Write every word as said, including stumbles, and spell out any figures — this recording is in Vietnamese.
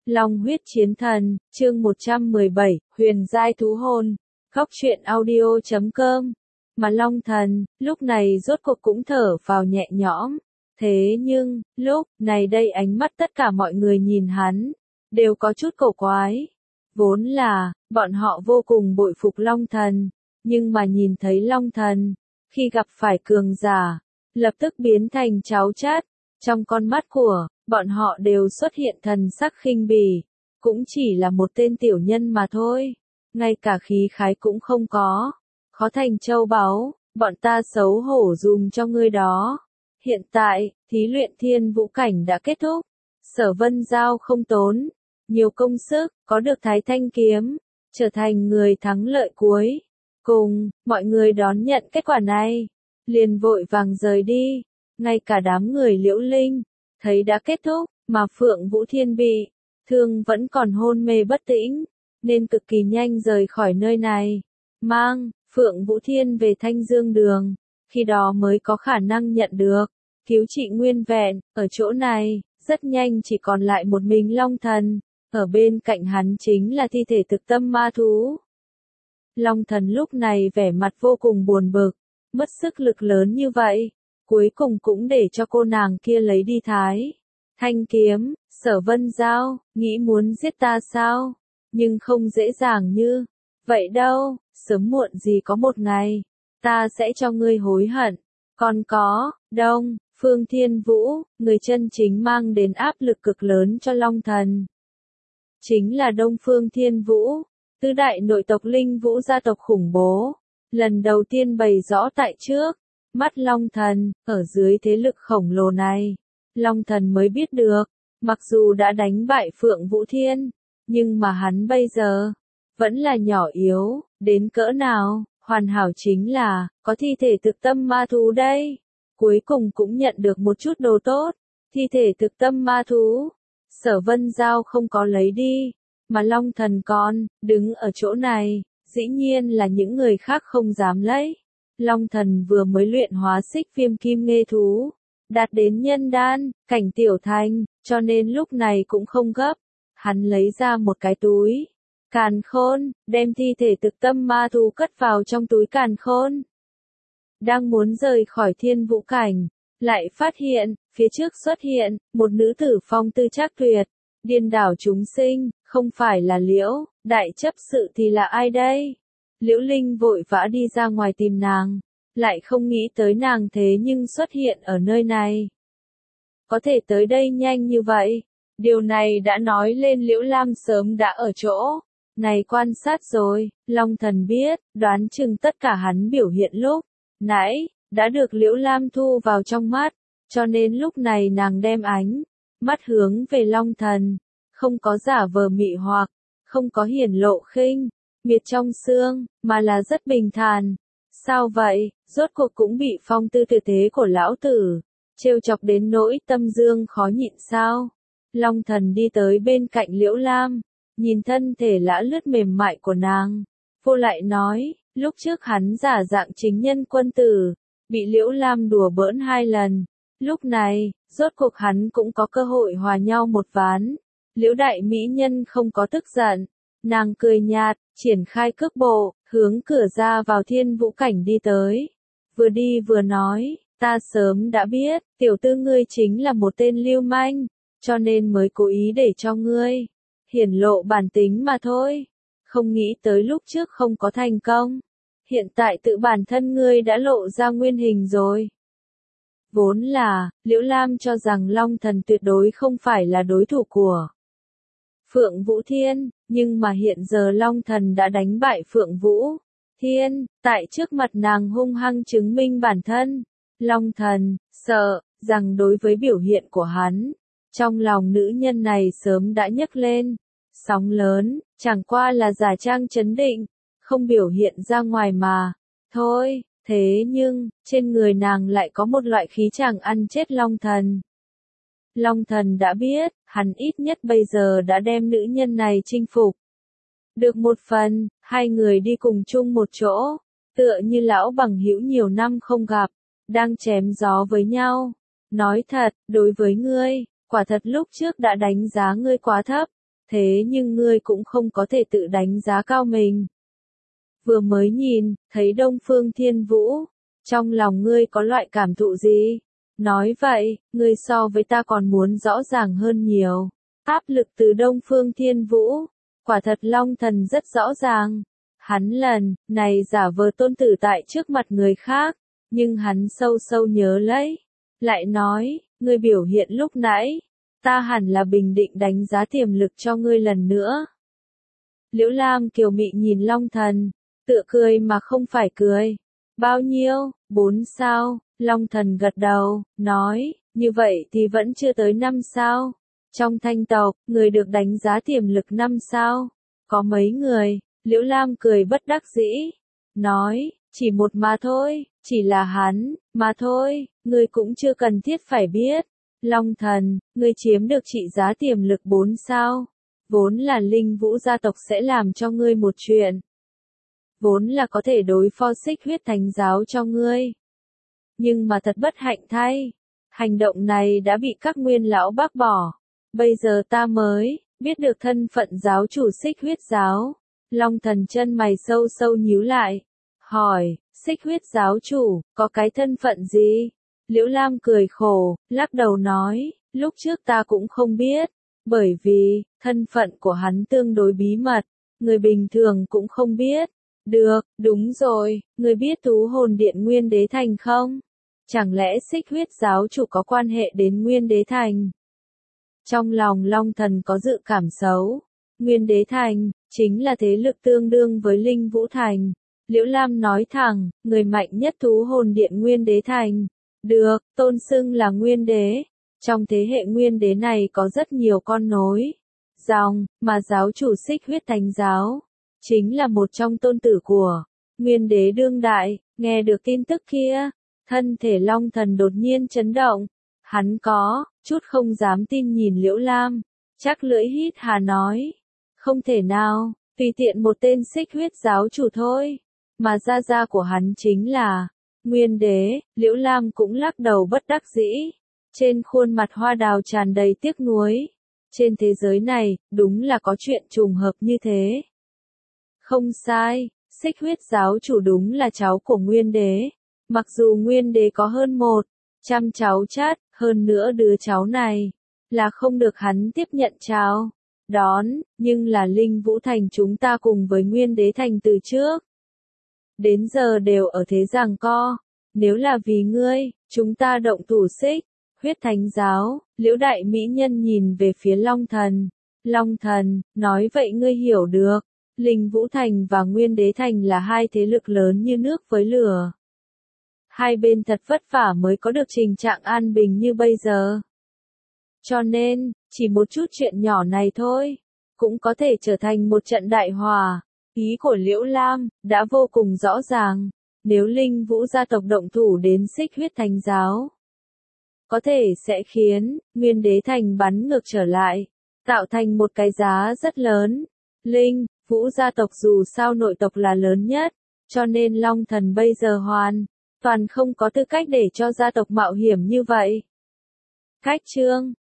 Long huyết chiến thần, chương một trăm mười bảy, huyền giai thú hồn. Góc truyện audio chấm com. Mà Long thần, lúc này rốt cuộc cũng thở vào nhẹ nhõm. Thế nhưng, lúc này đây ánh mắt tất cả mọi người nhìn hắn, đều có chút cổ quái. Vốn là, bọn họ vô cùng bội phục Long thần, nhưng mà nhìn thấy Long thần, khi gặp phải cường giả, lập tức biến thành cháo chát. Trong con mắt của bọn họ đều xuất hiện thần sắc khinh bỉ, cũng chỉ là một tên tiểu nhân mà thôi, ngay cả khí khái cũng không có, khó thành châu báu, bọn ta xấu hổ dùm cho ngươi đó. Hiện tại, thí luyện thiên vũ cảnh đã kết thúc, Sở Vân Giao không tốn nhiều công sức, có được Thái Thanh kiếm, trở thành người thắng lợi cuối. Cùng, mọi người đón nhận kết quả này, liền vội vàng rời đi. Ngay cả đám người Liễu Linh, thấy đã kết thúc, mà Phượng Vũ Thiên bị thương vẫn còn hôn mê bất tĩnh, nên cực kỳ nhanh rời khỏi nơi này, mang Phượng Vũ Thiên về Thanh Dương Đường, khi đó mới có khả năng nhận được cứu trị nguyên vẹn. Ở chỗ này, rất nhanh chỉ còn lại một mình Long thần, ở bên cạnh hắn chính là thi thể thực tâm ma thú. Long thần lúc này vẻ mặt vô cùng buồn bực, mất sức lực lớn như vậy, cuối cùng cũng để cho cô nàng kia lấy đi Thái Thanh kiếm. Sở Vân Giao, nghĩ muốn giết ta sao? Nhưng không dễ dàng như vậy đâu, sớm muộn gì có một ngày, ta sẽ cho ngươi hối hận. Còn có, Đông Phương Thiên Vũ, người chân chính mang đến áp lực cực lớn cho Long thần. Chính là Đông Phương Thiên Vũ, tứ đại nội tộc Linh Vũ gia tộc khủng bố, lần đầu tiên bày rõ tại trước mắt Long thần. Ở dưới thế lực khổng lồ này, Long thần mới biết được, mặc dù đã đánh bại Phượng Vũ Thiên, nhưng mà hắn bây giờ vẫn là nhỏ yếu đến cỡ nào. Hoàn hảo chính là có thi thể thực tâm ma thú đây, cuối cùng cũng nhận được một chút đồ tốt. Thi thể thực tâm ma thú, Sở Vân Giao không có lấy đi, mà Long thần còn đứng ở chỗ này, dĩ nhiên là những người khác không dám lấy. Long thần vừa mới luyện hóa xích viêm kim nghê thú, đạt đến nhân đan cảnh tiểu thành, cho nên lúc này cũng không gấp. Hắn lấy ra một cái túi càn khôn, đem thi thể thực tâm ma thú cất vào trong túi càn khôn. Đang muốn rời khỏi thiên vũ cảnh, lại phát hiện, phía trước xuất hiện một nữ tử phong tư trác tuyệt, điên đảo chúng sinh, không phải là Liễu đại chấp sự thì là ai đây? Liễu Linh vội vã đi ra ngoài tìm nàng, lại không nghĩ tới nàng thế nhưng xuất hiện ở nơi này. Có thể tới đây nhanh như vậy, điều này đã nói lên Liễu Lam sớm đã ở chỗ này quan sát rồi. Long thần biết, đoán chừng tất cả hắn biểu hiện lúc nãy đã được Liễu Lam thu vào trong mắt, cho nên lúc này nàng đem ánh mắt hướng về Long thần, không có giả vờ mị hoặc, không có hiển lộ khinh miệt trong xương, mà là rất bình thản. Sao vậy, rốt cuộc cũng bị phong tư tử thế của lão tử trêu chọc đến nỗi tâm dương khó nhịn sao? Long thần đi tới bên cạnh Liễu Lam, nhìn thân thể lã lướt mềm mại của nàng, vô lại nói, lúc trước hắn giả dạng chính nhân quân tử, bị Liễu Lam đùa bỡn hai lần, lúc này, rốt cuộc hắn cũng có cơ hội hòa nhau một ván. Liễu đại mỹ nhân không có tức giận, nàng cười nhạt, triển khai cước bộ, hướng cửa ra vào thiên vũ cảnh đi tới. Vừa đi vừa nói, ta sớm đã biết, tiểu tư ngươi chính là một tên lưu manh, cho nên mới cố ý để cho ngươi hiển lộ bản tính mà thôi. Không nghĩ tới lúc trước không có thành công, hiện tại tự bản thân ngươi đã lộ ra nguyên hình rồi. Vốn là, Liễu Lam cho rằng Long thần tuyệt đối không phải là đối thủ của Phượng Vũ Thiên, nhưng mà hiện giờ Long thần đã đánh bại Phượng Vũ Thiên, tại trước mặt nàng hung hăng chứng minh bản thân. Long thần sợ rằng đối với biểu hiện của hắn, trong lòng nữ nhân này sớm đã nhấc lên sóng lớn, chẳng qua là giả trang trấn định, không biểu hiện ra ngoài mà thôi. Thế nhưng, trên người nàng lại có một loại khí chàng ăn chết Long thần. Long thần đã biết, hắn ít nhất bây giờ đã đem nữ nhân này chinh phục được một phần. Hai người đi cùng chung một chỗ, tựa như lão bằng hữu nhiều năm không gặp, đang chém gió với nhau. Nói thật, đối với ngươi, quả thật lúc trước đã đánh giá ngươi quá thấp, Thế nhưng ngươi cũng không có thể tự đánh giá cao mình. Vừa mới nhìn, thấy Đông Phương Thiên Vũ, trong lòng ngươi có loại cảm thụ gì? Nói vậy, ngươi so với ta còn muốn rõ ràng hơn nhiều. Áp lực từ Đông Phương Thiên Vũ, quả thật Long Thần rất rõ ràng. Hắn lần này giả vờ tôn tử tại trước mặt người khác, nhưng hắn sâu sâu nhớ lấy. Lại nói, ngươi biểu hiện lúc nãy, ta hẳn là bình định đánh giá tiềm lực cho ngươi lần nữa. Liễu Lam kiều mị nhìn Long Thần, tựa cười mà không phải cười. Bao nhiêu? Bốn sao? Long Thần gật đầu, nói, như vậy thì vẫn chưa tới năm sao. Trong Thanh tộc, người được đánh giá tiềm lực năm sao. Có mấy người? Liễu Lam cười bất đắc dĩ, nói, chỉ một mà thôi, chỉ là hắn, mà thôi, ngươi cũng chưa cần thiết phải biết. Long Thần, ngươi chiếm được trị giá tiềm lực bốn sao. Vốn là Linh Vũ gia tộc sẽ làm cho ngươi một chuyện. Vốn là có thể đối phó Xích Huyết Thánh giáo cho ngươi. Nhưng mà thật bất hạnh thay, hành động này đã bị các nguyên lão bác bỏ. Bây giờ ta mới biết được thân phận giáo chủ Xích Huyết giáo. Long Thần chân mày sâu sâu nhíu lại, hỏi, Xích Huyết giáo chủ, có cái thân phận gì? Liễu Lam cười khổ, lắc đầu nói, lúc trước ta cũng không biết, bởi vì, thân phận của hắn tương đối bí mật, người bình thường cũng không biết. Được, đúng rồi, người biết Thú Hồn Điện Nguyên Đế Thành không? Chẳng lẽ Xích Huyết giáo chủ có quan hệ đến Nguyên Đế Thành? Trong lòng Long Thần có dự cảm xấu. Nguyên Đế Thành, chính là thế lực tương đương với Linh Vũ Thành. Liễu Lam nói thẳng, người mạnh nhất Thú Hồn Điện Nguyên Đế Thành. Được, tôn xưng là Nguyên Đế. Trong thế hệ Nguyên Đế này có rất nhiều con nối. Dòng, mà giáo chủ Xích Huyết Thánh giáo, chính là một trong tôn tử của Nguyên Đế đương đại. Nghe được tin tức kia, thân thể Long Thần đột nhiên chấn động. Hắn có chút không dám tin nhìn Liễu Lam, chắc lưỡi hít hà nói. Không thể nào, tùy tiện một tên Xích Huyết giáo chủ thôi, mà gia gia của hắn chính là Nguyên Đế. Liễu Lam cũng lắc đầu bất đắc dĩ, trên khuôn mặt hoa đào tràn đầy tiếc nuối. Trên thế giới này, đúng là có chuyện trùng hợp như thế. Không sai, Xích Huyết giáo chủ đúng là cháu của Nguyên Đế. Mặc dù Nguyên Đế có hơn một trăm cháu chắt, hơn nữa đứa cháu này là không được hắn tiếp nhận chào đón, nhưng là Linh Vũ Thành chúng ta cùng với Nguyên Đế Thành từ trước đến giờ đều ở thế giằng co. Nếu là vì ngươi, chúng ta động thủ Xích Huyết Thánh giáo. Liễu đại mỹ nhân nhìn về phía Long Thần. Long Thần, nói vậy ngươi hiểu được, Linh Vũ Thành và Nguyên Đế Thành là hai thế lực lớn như nước với lửa. Hai bên thật vất vả mới có được tình trạng an bình như bây giờ. Cho nên, chỉ một chút chuyện nhỏ này thôi, cũng có thể trở thành một trận đại hòa. Ý của Liễu Lam đã vô cùng rõ ràng. Nếu Linh Vũ gia tộc động thủ đến Xích Huyết Thánh giáo, có thể sẽ khiến Nguyên Đế Thành bắn ngược trở lại, tạo thành một cái giá rất lớn. Linh Vũ gia tộc dù sao nội tộc là lớn nhất, cho nên Long Thần bây giờ hoàn toàn không có tư cách để cho gia tộc mạo hiểm như vậy. Cách chương